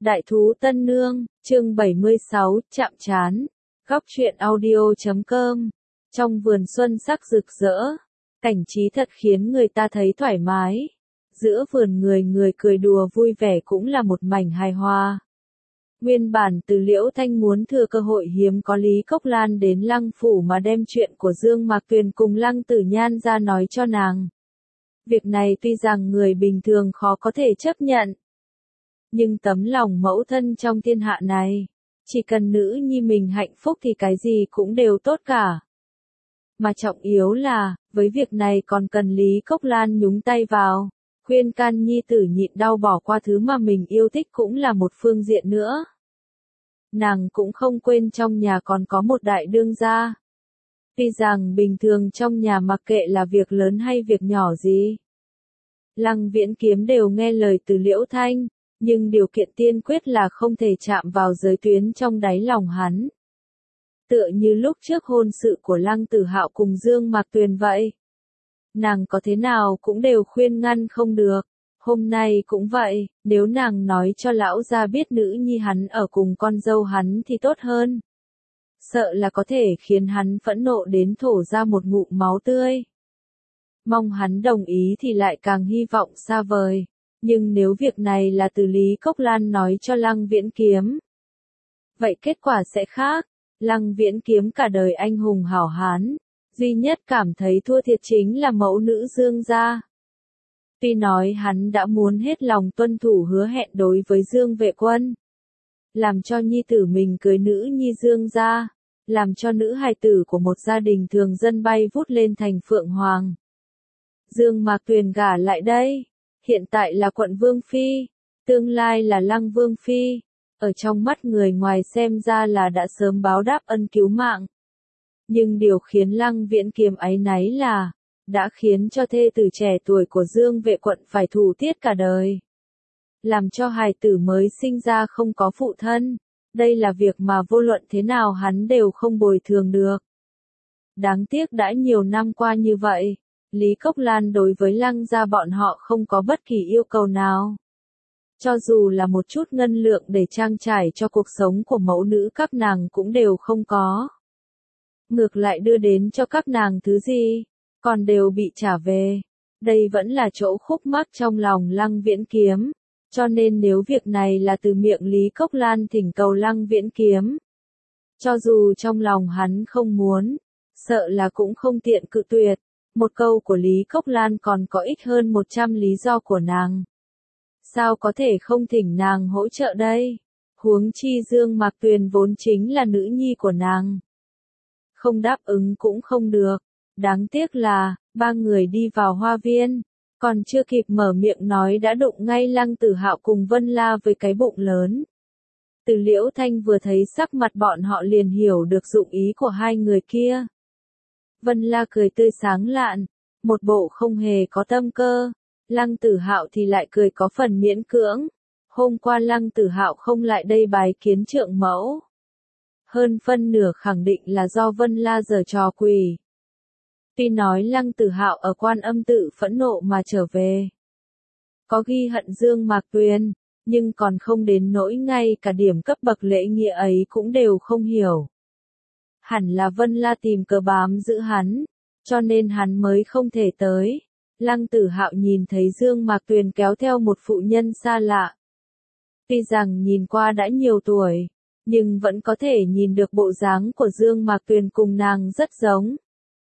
Đại thú Tân Nương, chương 76, chạm trán. Góc truyện audio.com. Trong vườn xuân sắc rực rỡ, cảnh trí thật khiến người ta thấy thoải mái. Giữa vườn người người cười đùa vui vẻ cũng là một mảnh hài hòa. Nguyên bản Từ Liễu Thanh muốn thừa cơ hội hiếm có Lý Cốc Lan đến Lăng Phủ mà đem chuyện của Dương Mạc Tuyền cùng Lăng Tử Nhan ra nói cho nàng. Việc này tuy rằng người bình thường khó có thể chấp nhận, nhưng tấm lòng mẫu thân trong thiên hạ này, chỉ cần nữ nhi mình hạnh phúc thì cái gì cũng đều tốt cả. Mà trọng yếu là, với việc này còn cần Lý Cốc Lan nhúng tay vào, khuyên can nhi tử nhịn đau bỏ qua thứ mà mình yêu thích cũng là một phương diện nữa. Nàng cũng không quên trong nhà còn có một đại đương gia. Tuy rằng bình thường trong nhà mặc kệ là việc lớn hay việc nhỏ gì, Lăng Viễn Kiếm đều nghe lời Từ Liễu Thanh, nhưng điều kiện tiên quyết là không thể chạm vào giới tuyến trong đáy lòng hắn. Tựa như lúc trước hôn sự của Lăng Tử Hạo cùng Dương Mạc Tuyền vậy. Nàng có thế nào cũng đều khuyên ngăn không được. Hôm nay cũng vậy, nếu nàng nói cho lão gia biết nữ nhi hắn ở cùng con dâu hắn thì tốt hơn. Sợ là có thể khiến hắn phẫn nộ đến thổ ra một ngụm máu tươi. Mong hắn đồng ý thì lại càng hy vọng xa vời. Nhưng nếu việc này là từ Lý Cốc Lan nói cho Lăng Viễn Kiếm, vậy kết quả sẽ khác. Lăng Viễn Kiếm cả đời anh hùng hảo hán, duy nhất cảm thấy thua thiệt chính là mẫu nữ Dương gia. Tuy nói hắn đã muốn hết lòng tuân thủ hứa hẹn đối với Dương Vệ Quân, làm cho nhi tử mình cưới nữ nhi Dương gia, làm cho nữ hài tử của một gia đình thường dân bay vút lên thành Phượng Hoàng. Dương Mạc Tuyền gả lại đây, hiện tại là quận Vương Phi, tương lai là Lăng Vương Phi, ở trong mắt người ngoài xem ra là đã sớm báo đáp ân cứu mạng. Nhưng điều khiến Lăng Viễn Kiếm áy náy là, đã khiến cho thê tử trẻ tuổi của Dương Vệ Quận phải thủ tiết cả đời. Làm cho hài tử mới sinh ra không có phụ thân, đây là việc mà vô luận thế nào hắn đều không bồi thường được. Đáng tiếc đã nhiều năm qua như vậy, Lý Cốc Lan đối với Lăng gia bọn họ không có bất kỳ yêu cầu nào. Cho dù là một chút ngân lượng để trang trải cho cuộc sống của mẫu nữ các nàng cũng đều không có. Ngược lại đưa đến cho các nàng thứ gì, còn đều bị trả về. Đây vẫn là chỗ khúc mắc trong lòng Lăng Viễn Kiếm. Cho nên nếu việc này là từ miệng Lý Cốc Lan thỉnh cầu Lăng Viễn Kiếm, cho dù trong lòng hắn không muốn, sợ là cũng không tiện cự tuyệt. Một câu của Lý Cốc Lan còn có ích hơn 100 lý do của nàng. Sao có thể không thỉnh nàng hỗ trợ đây? Huống chi Dương Mạc Tuyền vốn chính là nữ nhi của nàng. Không đáp ứng cũng không được. Đáng tiếc là, ba người đi vào hoa viên, còn chưa kịp mở miệng nói đã đụng ngay Lăng Tử Hạo cùng Vân La với cái bụng lớn. Từ Liễu Thanh vừa thấy sắc mặt bọn họ liền hiểu được dụng ý của hai người kia. Vân La cười tươi sáng lạn, một bộ không hề có tâm cơ. Lăng Tử Hạo thì lại cười có phần miễn cưỡng. Hôm qua Lăng Tử Hạo không lại đây bái kiến trượng mẫu. Hơn phân nửa khẳng định là do Vân La giở trò quỷ. Tuy nói Lăng Tử Hạo ở Quan Âm Tự phẫn nộ mà trở về, có ghi hận Dương Mạc Tuyền, nhưng còn không đến nỗi ngay cả điểm cấp bậc lễ nghĩa ấy cũng đều không hiểu. Hẳn là Vân La tìm cớ bám giữ hắn, cho nên hắn mới không thể tới. Lăng Tử Hạo nhìn thấy Dương Mạc Tuyền kéo theo một phụ nhân xa lạ. Tuy rằng nhìn qua đã nhiều tuổi, nhưng vẫn có thể nhìn được bộ dáng của Dương Mạc Tuyền cùng nàng rất giống.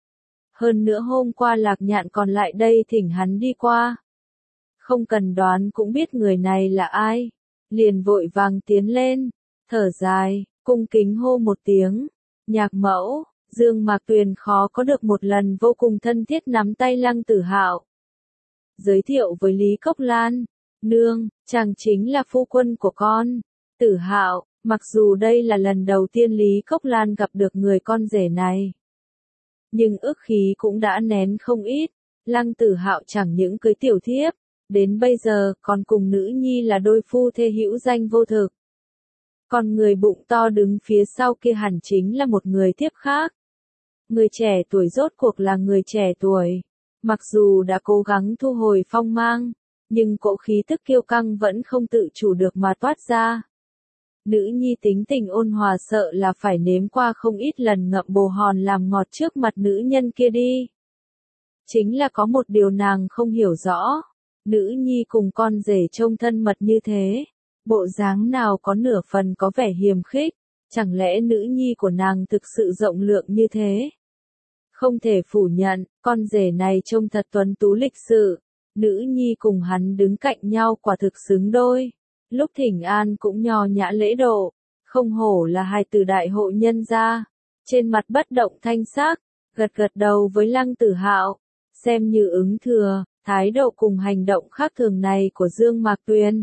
Hơn nữa hôm qua Lạc Nhạn còn lại đây thỉnh hắn đi qua. Không cần đoán cũng biết người này là ai. Liền vội vàng tiến lên, thở dài, cung kính hô một tiếng. Nhạc mẫu, Dương Mạc Tuyền khó có được một lần vô cùng thân thiết nắm tay Lăng Tử Hạo. Giới thiệu với Lý Cốc Lan, nương, chàng chính là phu quân của con, Tử Hạo. Mặc dù đây là lần đầu tiên Lý Cốc Lan gặp được người con rể này, nhưng ức khí cũng đã nén không ít. Lăng Tử Hạo chẳng những cưới tiểu thiếp, đến bây giờ còn cùng nữ nhi là đôi phu thê hữu danh vô thực. Còn người bụng to đứng phía sau kia hẳn chính là một người thiếp khác. Người trẻ tuổi rốt cuộc là người trẻ tuổi. Mặc dù đã cố gắng thu hồi phong mang, nhưng cỗ khí tức kiêu căng vẫn không tự chủ được mà toát ra. Nữ nhi tính tình ôn hòa sợ là phải nếm qua không ít lần ngậm bồ hòn làm ngọt trước mặt nữ nhân kia đi. Chính là có một điều nàng không hiểu rõ. Nữ nhi cùng con rể trông thân mật như thế. Bộ dáng nào có nửa phần có vẻ hiềm khích. Chẳng lẽ nữ nhi của nàng thực sự rộng lượng như thế? Không thể phủ nhận, con rể này trông thật tuấn tú lịch sự. Nữ nhi cùng hắn đứng cạnh nhau quả thực xứng đôi. Lúc thỉnh an cũng nho nhã lễ độ. Không hổ là hài tử đại hộ nhân gia. Trên mặt bất động thanh sắc, gật gật đầu với Lăng Tử Hạo. Xem như ứng thừa, thái độ cùng hành động khác thường này của Dương Mạc Tuyền.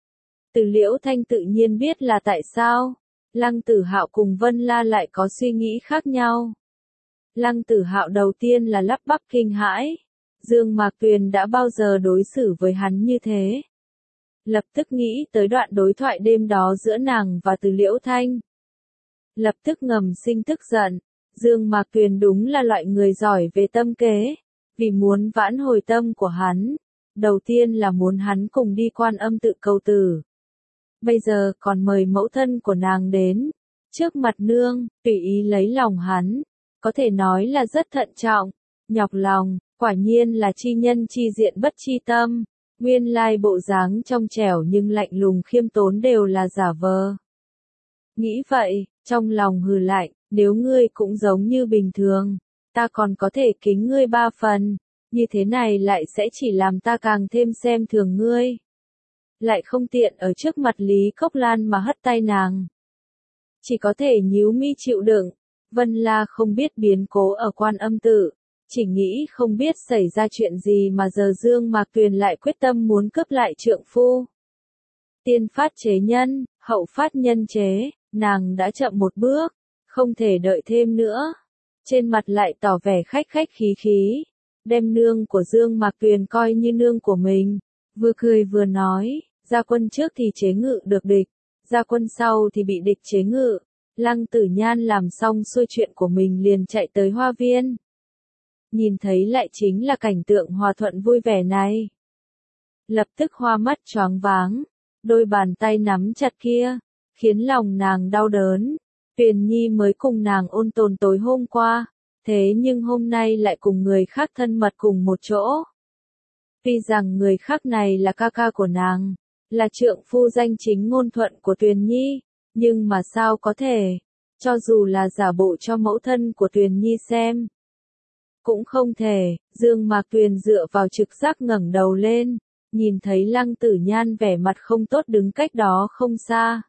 Từ Liễu Thanh tự nhiên biết là tại sao. Lăng Tử Hạo cùng Vân La lại có suy nghĩ khác nhau. Lăng Tử Hạo đầu tiên là lắp bắp kinh hãi. Dương Mạc Tuyền đã bao giờ đối xử với hắn như thế? Lập tức nghĩ tới đoạn đối thoại đêm đó giữa nàng và Từ Liễu Thanh. Lập tức ngầm sinh tức giận. Dương Mạc Tuyền đúng là loại người giỏi về tâm kế. Vì muốn vãn hồi tâm của hắn. Đầu tiên là muốn hắn cùng đi Quan Âm tự cầu tử. Bây giờ còn mời mẫu thân của nàng đến. Trước mặt nương, tùy ý lấy lòng hắn. Có thể nói là rất thận trọng. Nhọc lòng, quả nhiên là chi nhân chi diện bất chi tâm. Nguyên lai bộ dáng trong trẻo nhưng lạnh lùng khiêm tốn đều là giả vờ. Nghĩ vậy, trong lòng hừ lạnh, nếu ngươi cũng giống như bình thường, ta còn có thể kính ngươi 3 phần, như thế này lại sẽ chỉ làm ta càng thêm xem thường ngươi. Lại không tiện ở trước mặt Lý Cốc Lan mà hất tay nàng. Chỉ có thể nhíu mi chịu đựng. Vân La không biết biến cố ở Quan Âm tự. Chỉ nghĩ không biết xảy ra chuyện gì mà giờ Dương Mạc Tuyền lại quyết tâm muốn cướp lại trượng phu. Tiên phát chế nhân, hậu phát nhân chế, nàng đã chậm một bước, không thể đợi thêm nữa. Trên mặt lại tỏ vẻ khách khách khí khí, đem nương của Dương Mạc Tuyền coi như nương của mình, vừa cười vừa nói, ra quân trước thì chế ngự được địch, ra quân sau thì bị địch chế ngự. Lăng Tử Nhan làm xong xuôi chuyện của mình liền chạy tới hoa viên. Nhìn thấy lại chính là cảnh tượng hòa thuận vui vẻ này. Lập tức hoa mắt choáng váng, đôi bàn tay nắm chặt kia, khiến lòng nàng đau đớn. Tuyền Nhi mới cùng nàng ôn tồn tối hôm qua, thế nhưng hôm nay lại cùng người khác thân mật cùng một chỗ. Tuy rằng người khác này là ca ca của nàng, là trượng phu danh chính ngôn thuận của Tuyền Nhi, nhưng mà sao có thể, cho dù là giả bộ cho mẫu thân của Tuyền Nhi xem. Cũng không thể. Dương Mạc Tuyền dựa vào trực giác ngẩng đầu lên, nhìn thấy Lăng Tử Nhan vẻ mặt không tốt đứng cách đó không xa.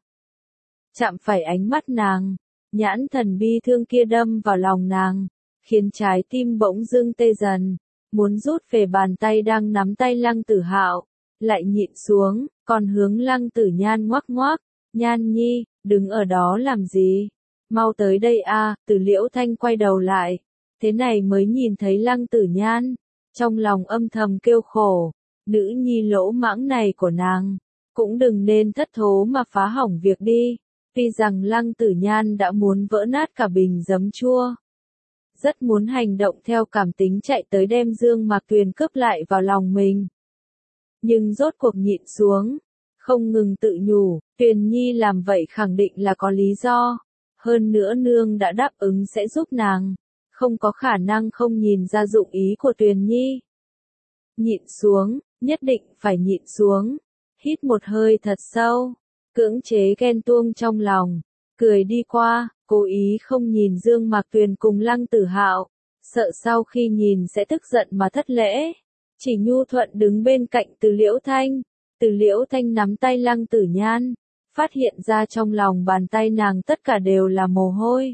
Chạm phải ánh mắt nàng, nhãn thần bi thương kia đâm vào lòng nàng, khiến trái tim bỗng dưng tê dần, muốn rút về bàn tay đang nắm tay Lăng Tử Hạo, lại nhịn xuống, còn hướng Lăng Tử Nhan ngoắc ngoắc, Nhan Nhi, đứng ở đó làm gì? Mau tới đây a. Từ Liễu Thanh quay đầu lại. Thế này mới nhìn thấy Lăng Tử Nhan, trong lòng âm thầm kêu khổ, nữ nhi lỗ mãng này của nàng, cũng đừng nên thất thố mà phá hỏng việc đi. Tuy rằng Lăng Tử Nhan đã muốn vỡ nát cả bình giấm chua, rất muốn hành động theo cảm tính chạy tới đem Dương Mạc Tuyền cướp lại vào lòng mình. Nhưng rốt cuộc nhịn xuống, không ngừng tự nhủ, Tuyền Nhi làm vậy khẳng định là có lý do, hơn nữa nương đã đáp ứng sẽ giúp nàng. Không có khả năng không nhìn ra dụng ý của Tuyền Nhi. Nhịn xuống, nhất định phải nhịn xuống. Hít một hơi thật sâu, cưỡng chế ghen tuông trong lòng, cười đi qua, cố ý không nhìn Dương Mạc Tuyền cùng Lăng Tử Hạo, sợ sau khi nhìn sẽ tức giận mà thất lễ. Chỉ nhu thuận đứng bên cạnh Từ Liễu Thanh. Từ Liễu Thanh nắm tay Lăng Tử Nhan, phát hiện ra trong lòng bàn tay nàng tất cả đều là mồ hôi.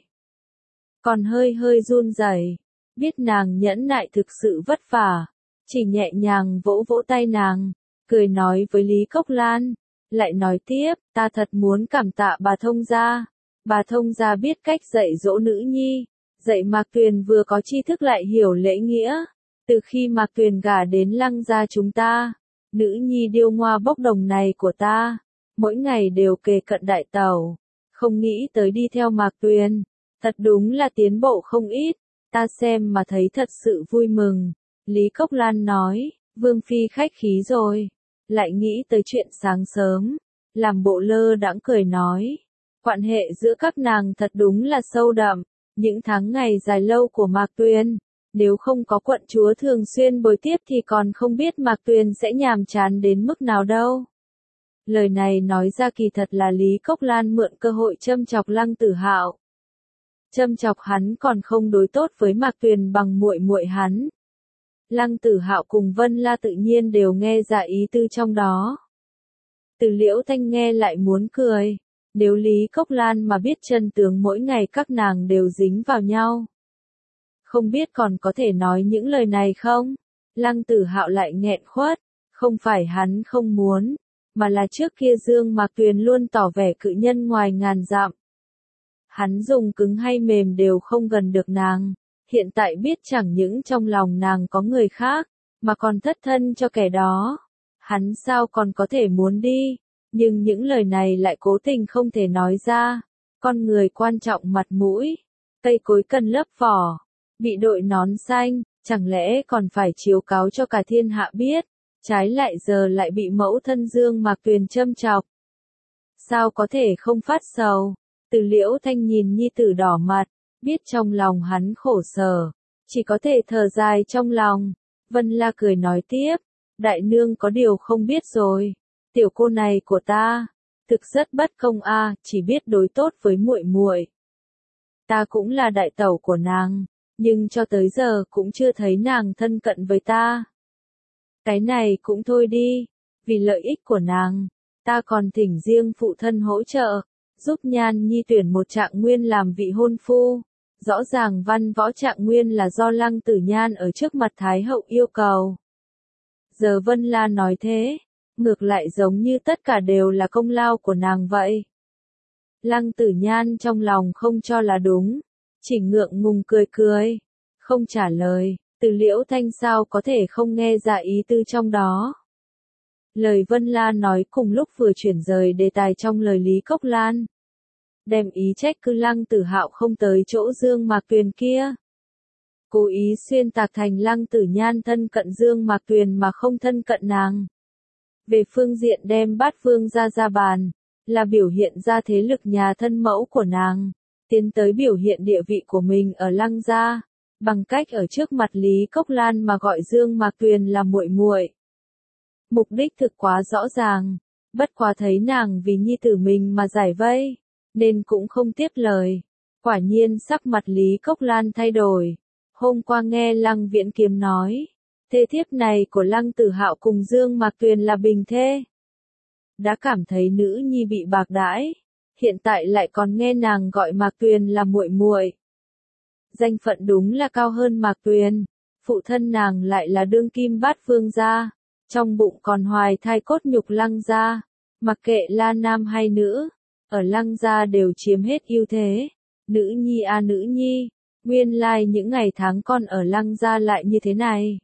Còn hơi hơi run rẩy, biết nàng nhẫn nại thực sự vất vả, chỉ nhẹ nhàng vỗ vỗ tay nàng, cười nói với Lý Cốc Lan, lại nói tiếp, ta thật muốn cảm tạ bà thông gia. Bà thông gia biết cách dạy dỗ nữ nhi, dạy Mạc Tuyền vừa có tri thức lại hiểu lễ nghĩa. Từ khi Mạc Tuyền gả đến Lăng gia chúng ta, nữ nhi điêu ngoa bốc đồng này của ta, mỗi ngày đều kề cận đại tẩu, không nghĩ tới đi theo Mạc Tuyền. Thật đúng là tiến bộ không ít, ta xem mà thấy thật sự vui mừng. Lý Cốc Lan nói, Vương Phi khách khí rồi, lại nghĩ tới chuyện sáng sớm. làm bộ lơ đãng cười nói. Quan hệ giữa các nàng thật đúng là sâu đậm, những tháng ngày dài lâu của Mạc Tuyền, nếu không có quận chúa thường xuyên bồi tiếp thì còn không biết Mạc Tuyền sẽ nhàm chán đến mức nào đâu. Lời này nói ra kỳ thật là Lý Cốc Lan mượn cơ hội châm chọc Lăng Tử Hạo. Châm chọc hắn còn không đối tốt với Mạc Tuyền bằng muội muội hắn. Lăng Tử Hạo cùng Vân La tự nhiên đều nghe ra ý tư trong đó. Từ Liễu Thanh nghe lại muốn cười, nếu Lý Cốc Lan mà biết chân tướng mỗi ngày các nàng đều dính vào nhau. Không biết còn có thể nói những lời này không? Lăng Tử Hạo lại nghẹn khuất, không phải hắn không muốn, mà là trước kia Dương Mạc Tuyền luôn tỏ vẻ cự nhân ngoài ngàn dặm. Hắn dùng cứng hay mềm đều không gần được nàng, hiện tại biết chẳng những trong lòng nàng có người khác, mà còn thất thân cho kẻ đó. Hắn sao còn có thể muốn đi, nhưng những lời này lại cố tình không thể nói ra. Con người quan trọng mặt mũi, cây cối cần lớp vỏ, bị đội nón xanh, chẳng lẽ còn phải chiếu cáo cho cả thiên hạ biết, trái lại giờ lại bị mẫu thân Dương Mạc Tuyền châm chọc. Sao có thể không phát sầu? Từ Liễu Thanh nhìn nhi tử đỏ mặt, biết trong lòng hắn khổ sở, chỉ có thể thở dài trong lòng. Vân La cười nói tiếp, đại nương có điều không biết rồi, tiểu cô này của ta, thực rất bất công a, chỉ biết đối tốt với muội muội. Ta cũng là đại tẩu của nàng, nhưng cho tới giờ cũng chưa thấy nàng thân cận với ta. Cái này cũng thôi đi, vì lợi ích của nàng, ta còn thỉnh riêng phụ thân hỗ trợ, giúp Nhan Nhi tuyển một Trạng Nguyên làm vị hôn phu. Rõ ràng văn võ Trạng Nguyên là do Lăng Tử Nhan ở trước mặt Thái hậu yêu cầu. Giờ Vân La nói thế, ngược lại giống như tất cả đều là công lao của nàng vậy. Lăng Tử Nhan trong lòng không cho là đúng, chỉ ngượng ngùng cười cười, không trả lời. Từ Liễu Thanh sao có thể không nghe ra ý tư trong đó. Lời Vân La nói cùng lúc vừa chuyển rời đề tài trong lời Lý Cốc Lan. Đem ý trách cứ Lăng Tử Hạo không tới chỗ Dương Mạc Tuyền kia. Cố ý xuyên tạc thành Lăng Tử Nhan thân cận Dương Mạc Tuyền mà không thân cận nàng. Về phương diện đem Bát Vương ra bàn, là biểu hiện ra thế lực nhà thân mẫu của nàng, tiến tới biểu hiện địa vị của mình ở Lăng gia, bằng cách ở trước mặt Lý Cốc Lan mà gọi Dương Mạc Tuyền là muội muội. Mục đích thực quá rõ ràng, bất quá thấy nàng vì nhi tử mình mà giải vây, nên cũng không tiếp lời. Quả nhiên sắc mặt Lý Cốc Lan thay đổi. Hôm qua nghe Lăng Viễn Kiếm nói, thê thiếp này của Lăng Tử Hạo cùng Dương Mạc Tuyền là bình thê. Đã cảm thấy nữ nhi bị bạc đãi, hiện tại lại còn nghe nàng gọi Mạc Tuyền là muội muội. Danh phận đúng là cao hơn Mạc Tuyền, phụ thân nàng lại là đương kim Bát Vương gia, trong bụng còn hoài thai cốt nhục Lăng gia, mặc kệ là nam hay nữ, ở Lăng gia đều chiếm hết ưu thế. Nữ nhi a nữ nhi, nguyên lai những ngày tháng con ở Lăng gia lại như thế này.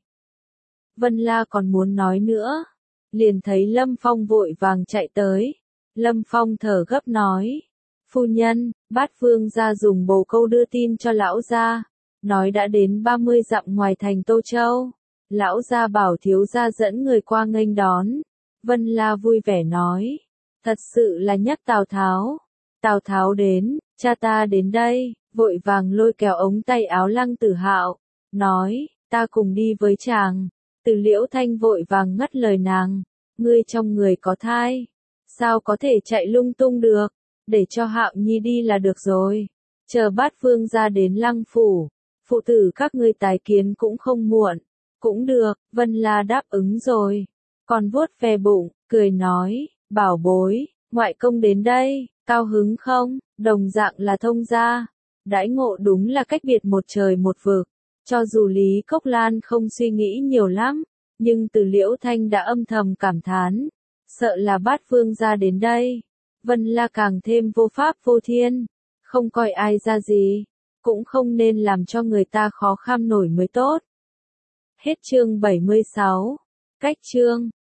Vân La còn muốn nói nữa, liền thấy Lâm Phong vội vàng chạy tới. Lâm Phong thở gấp nói, phu nhân, Bát Vương gia dùng bồ câu đưa tin cho lão gia, nói đã đến 30 dặm ngoài thành Tô Châu. Lão gia bảo thiếu gia dẫn người qua nghênh đón. Vân La vui vẻ nói, thật sự là nhắc Tào Tháo. Tào Tháo đến, cha ta đến đây, vội vàng lôi kéo ống tay áo Lăng Tử Hạo, nói, ta cùng đi với chàng. Từ Liễu Thanh vội vàng ngắt lời nàng, ngươi trong người có thai, sao có thể chạy lung tung được, để cho Hạo Nhi đi là được rồi. Chờ Bát Vương ra đến Lăng phủ, phụ tử các ngươi tái kiến cũng không muộn. Cũng được, Vân La đáp ứng rồi. Còn vuốt ve bụng, cười nói, bảo bối, ngoại công đến đây, cao hứng không? Đồng dạng là thông gia. Đãi ngộ đúng là cách biệt một trời một vực. Cho dù Lý Cốc Lan không suy nghĩ nhiều lắm, nhưng Từ Liễu Thanh đã âm thầm cảm thán. Sợ là Bát Vương ra đến đây. Vân La càng thêm vô pháp vô thiên. Không coi ai ra gì. Cũng không nên làm cho người ta khó kham nổi mới tốt. Hết chương 76. Cách chương